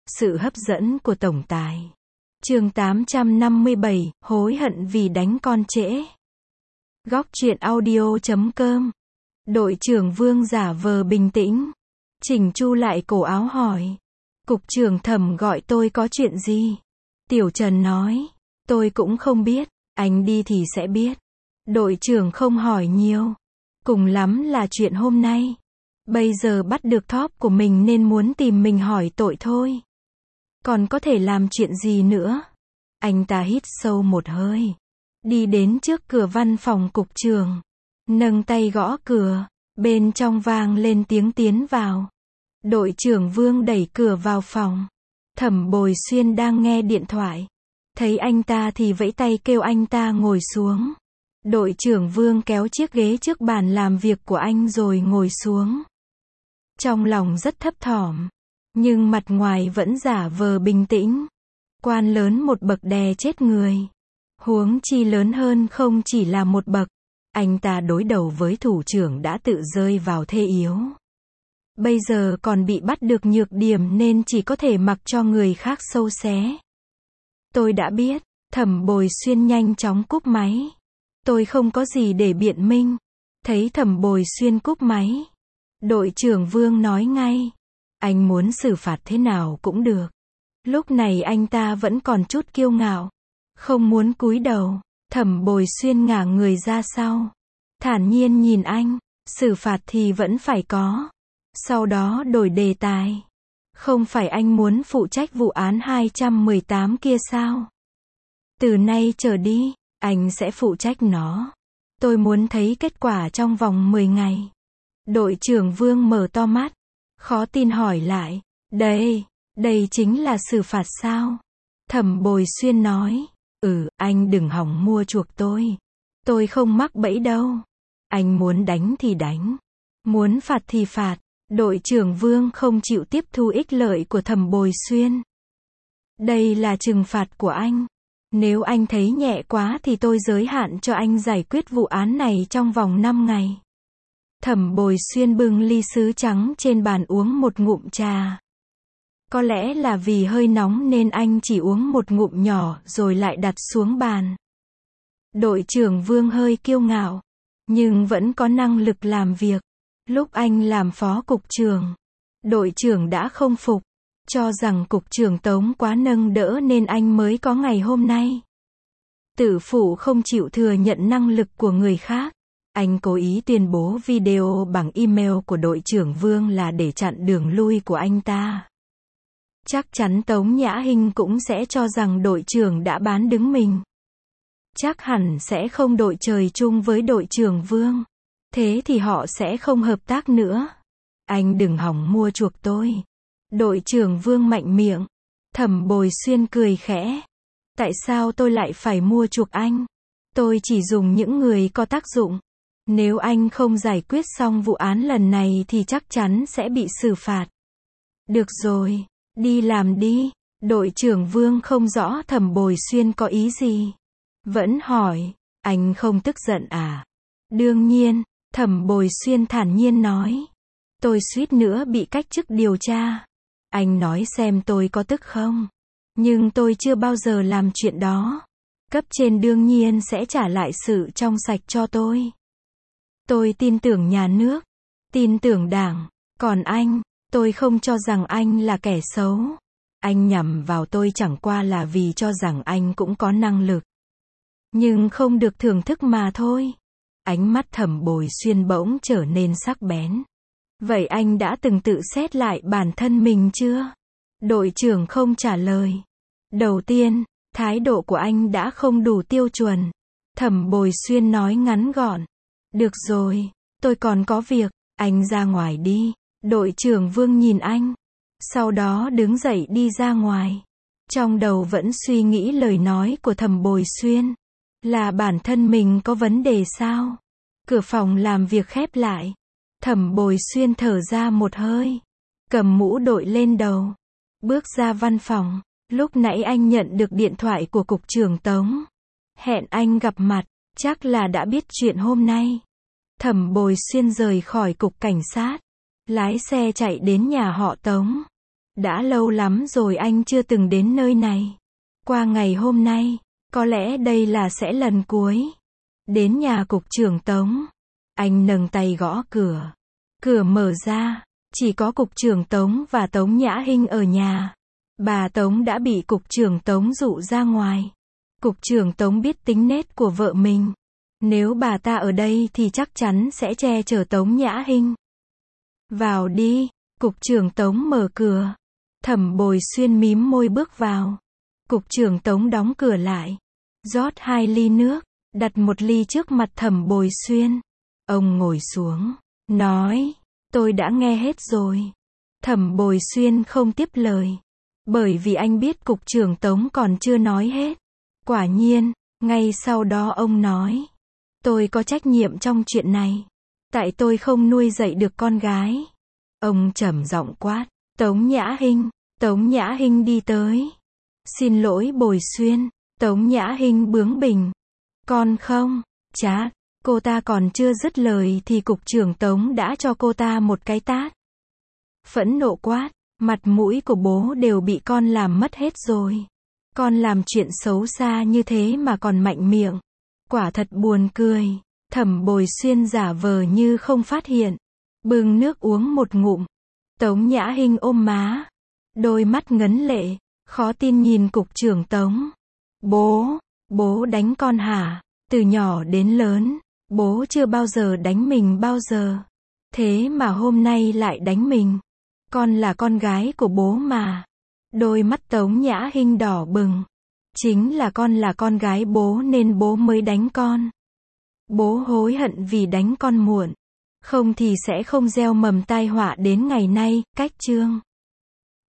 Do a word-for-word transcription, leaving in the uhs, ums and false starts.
Sự hấp dẫn của tổng tài. Chương tám trăm năm mươi bảy, hối hận vì đánh con trễ. Góc truyện audio chấm com. Đội trưởng Vương giả vờ bình tĩnh. Chỉnh chu lại cổ áo hỏi. Cục trưởng Thẩm gọi tôi có chuyện gì? Tiểu Trần nói. Tôi cũng không biết, anh đi thì sẽ biết. Đội trưởng không hỏi nhiều. Cùng lắm là chuyện hôm nay. Bây giờ bắt được top của mình nên muốn tìm mình hỏi tội thôi. Còn có thể làm chuyện gì nữa? Anh ta hít sâu một hơi. Đi đến trước cửa văn phòng cục trưởng. Nâng tay gõ cửa. Bên trong vang lên tiếng tiến vào. Đội trưởng Vương đẩy cửa vào phòng. Thẩm Bồi Xuyên đang nghe điện thoại. Thấy anh ta thì vẫy tay kêu anh ta ngồi xuống. Đội trưởng Vương kéo chiếc ghế trước bàn làm việc của anh rồi ngồi xuống. Trong lòng rất thấp thỏm. Nhưng mặt ngoài vẫn giả vờ bình tĩnh. Quan lớn một bậc đè chết người. Huống chi lớn hơn không chỉ là một bậc. Anh ta đối đầu với thủ trưởng đã tự rơi vào thế yếu. Bây giờ còn bị bắt được nhược điểm nên chỉ có thể mặc cho người khác sâu xé. Tôi đã biết. Thẩm Bồi Xuyên nhanh chóng cúp máy. Tôi không có gì để biện minh. Thấy Thẩm Bồi Xuyên cúp máy. Đội trưởng Vương nói ngay. Anh muốn xử phạt thế nào cũng được. Lúc này anh ta vẫn còn chút kiêu ngạo. Không muốn cúi đầu. Thẩm Bồi Xuyên ngả người ra sau. Thản nhiên nhìn anh. Xử phạt thì vẫn phải có. Sau đó đổi đề tài. Không phải anh muốn phụ trách vụ án hai trăm mười tám kia sao? Từ nay trở đi, anh sẽ phụ trách nó. Tôi muốn thấy kết quả trong vòng mười ngày. Đội trưởng Vương mở to mắt. Khó tin hỏi lại. Đây, đây chính là xử phạt sao? Thẩm Bồi Xuyên nói. Ừ, anh đừng hỏng mua chuộc tôi. Tôi không mắc bẫy đâu. Anh muốn đánh thì đánh. Muốn phạt thì phạt. Đội trưởng Vương không chịu tiếp thu ích lợi của Thẩm Bồi Xuyên. Đây là trừng phạt của anh. Nếu anh thấy nhẹ quá thì tôi giới hạn cho anh giải quyết vụ án này trong vòng năm ngày. Thẩm Bồi Xuyên bưng ly sứ trắng trên bàn uống một ngụm trà. Có lẽ là vì hơi nóng nên anh chỉ uống một ngụm nhỏ rồi lại đặt xuống bàn. Đội trưởng Vương hơi kiêu ngạo, nhưng vẫn có năng lực làm việc. Lúc anh làm phó cục trưởng, đội trưởng đã không phục, cho rằng cục trưởng Tống quá nâng đỡ nên anh mới có ngày hôm nay. Tử Phụ không chịu thừa nhận năng lực của người khác. Anh cố ý tuyên bố video bằng email của đội trưởng Vương là để chặn đường lui của anh ta. Chắc chắn Tống Nhã Hinh cũng sẽ cho rằng đội trưởng đã bán đứng mình. Chắc hẳn sẽ không đội trời chung với đội trưởng Vương. Thế thì họ sẽ không hợp tác nữa. Anh đừng hỏng mua chuộc tôi. Đội trưởng Vương mạnh miệng. Thẩm Bồi Xuyên cười khẽ. Tại sao tôi lại phải mua chuộc anh? Tôi chỉ dùng những người có tác dụng. Nếu anh không giải quyết xong vụ án lần này thì chắc chắn sẽ bị xử phạt. Được rồi, đi làm đi. Đội trưởng Vương không rõ Thẩm Bồi Xuyên có ý gì. Vẫn hỏi, anh không tức giận à? Đương nhiên, Thẩm Bồi Xuyên thản nhiên nói. Tôi suýt nữa bị cách chức điều tra. Anh nói xem tôi có tức không? Nhưng tôi chưa bao giờ làm chuyện đó. Cấp trên đương nhiên sẽ trả lại sự trong sạch cho tôi. Tôi tin tưởng nhà nước, tin tưởng đảng. Còn anh, tôi không cho rằng anh là kẻ xấu. Anh nhằm vào tôi chẳng qua là vì cho rằng anh cũng có năng lực. Nhưng không được thưởng thức mà thôi. Ánh mắt Thẩm Bồi Xuyên bỗng trở nên sắc bén. Vậy anh đã từng tự xét lại bản thân mình chưa? Đội trưởng không trả lời. Đầu tiên, thái độ của anh đã không đủ tiêu chuẩn. Thẩm Bồi Xuyên nói ngắn gọn. Được rồi, tôi còn có việc, anh ra ngoài đi. Đội trưởng Vương nhìn anh. Sau đó đứng dậy đi ra ngoài. Trong đầu vẫn suy nghĩ lời nói của Thẩm Bồi Xuyên. Là bản thân mình có vấn đề sao? Cửa phòng làm việc khép lại. Thẩm Bồi Xuyên thở ra một hơi. Cầm mũ đội lên đầu. Bước ra văn phòng. Lúc nãy anh nhận được điện thoại của cục trưởng Tống. Hẹn anh gặp mặt. Chắc là đã biết chuyện hôm nay. Thẩm Bồi Xuyên rời khỏi cục cảnh sát. Lái xe chạy đến nhà họ Tống. Đã lâu lắm rồi anh chưa từng đến nơi này. Qua ngày hôm nay, có lẽ đây là sẽ lần cuối. Đến nhà cục trưởng Tống. Anh nâng tay gõ cửa. Cửa mở ra, chỉ có cục trưởng Tống và Tống Nhã Hinh ở nhà. Bà Tống đã bị cục trưởng Tống dụ ra ngoài. Cục trưởng Tống biết tính nết của vợ mình. Nếu bà ta ở đây thì chắc chắn sẽ che chở Tống Nhã Hinh. Vào đi, cục trưởng Tống mở cửa. Thẩm Bồi Xuyên mím môi bước vào. Cục trưởng Tống đóng cửa lại. Rót hai ly nước, đặt một ly trước mặt Thẩm Bồi Xuyên. Ông ngồi xuống, nói, tôi đã nghe hết rồi. Thẩm Bồi Xuyên không tiếp lời. Bởi vì anh biết cục trưởng Tống còn chưa nói hết. Quả nhiên, ngay sau đó ông nói. Tôi có trách nhiệm trong chuyện này. Tại tôi không nuôi dạy được con gái. Ông trầm giọng quát. Tống Nhã Hinh. Tống Nhã Hinh đi tới. Xin lỗi Bồi Xuyên. Tống Nhã Hinh bướng bỉnh. Con không. Chát. Cô ta còn chưa dứt lời thì cục trưởng Tống đã cho cô ta một cái tát. Phẫn nộ quát. Mặt mũi của bố đều bị con làm mất hết rồi. Con làm chuyện xấu xa như thế mà còn mạnh miệng. Quả thật buồn cười. Thẩm Bồi Xuyên giả vờ như không phát hiện. Bưng nước uống một ngụm. Tống Nhã Hinh ôm má. Đôi mắt ngấn lệ. Khó tin nhìn cục trưởng Tống. Bố, bố đánh con hả? Từ nhỏ đến lớn, bố chưa bao giờ đánh mình bao giờ. Thế mà hôm nay lại đánh mình. Con là con gái của bố mà. Đôi mắt Tống Nhã Hinh đỏ bừng. Chính là con là con gái bố nên bố mới đánh con. Bố hối hận vì đánh con muộn. Không thì sẽ không gieo mầm tai họa đến ngày nay. Cách chương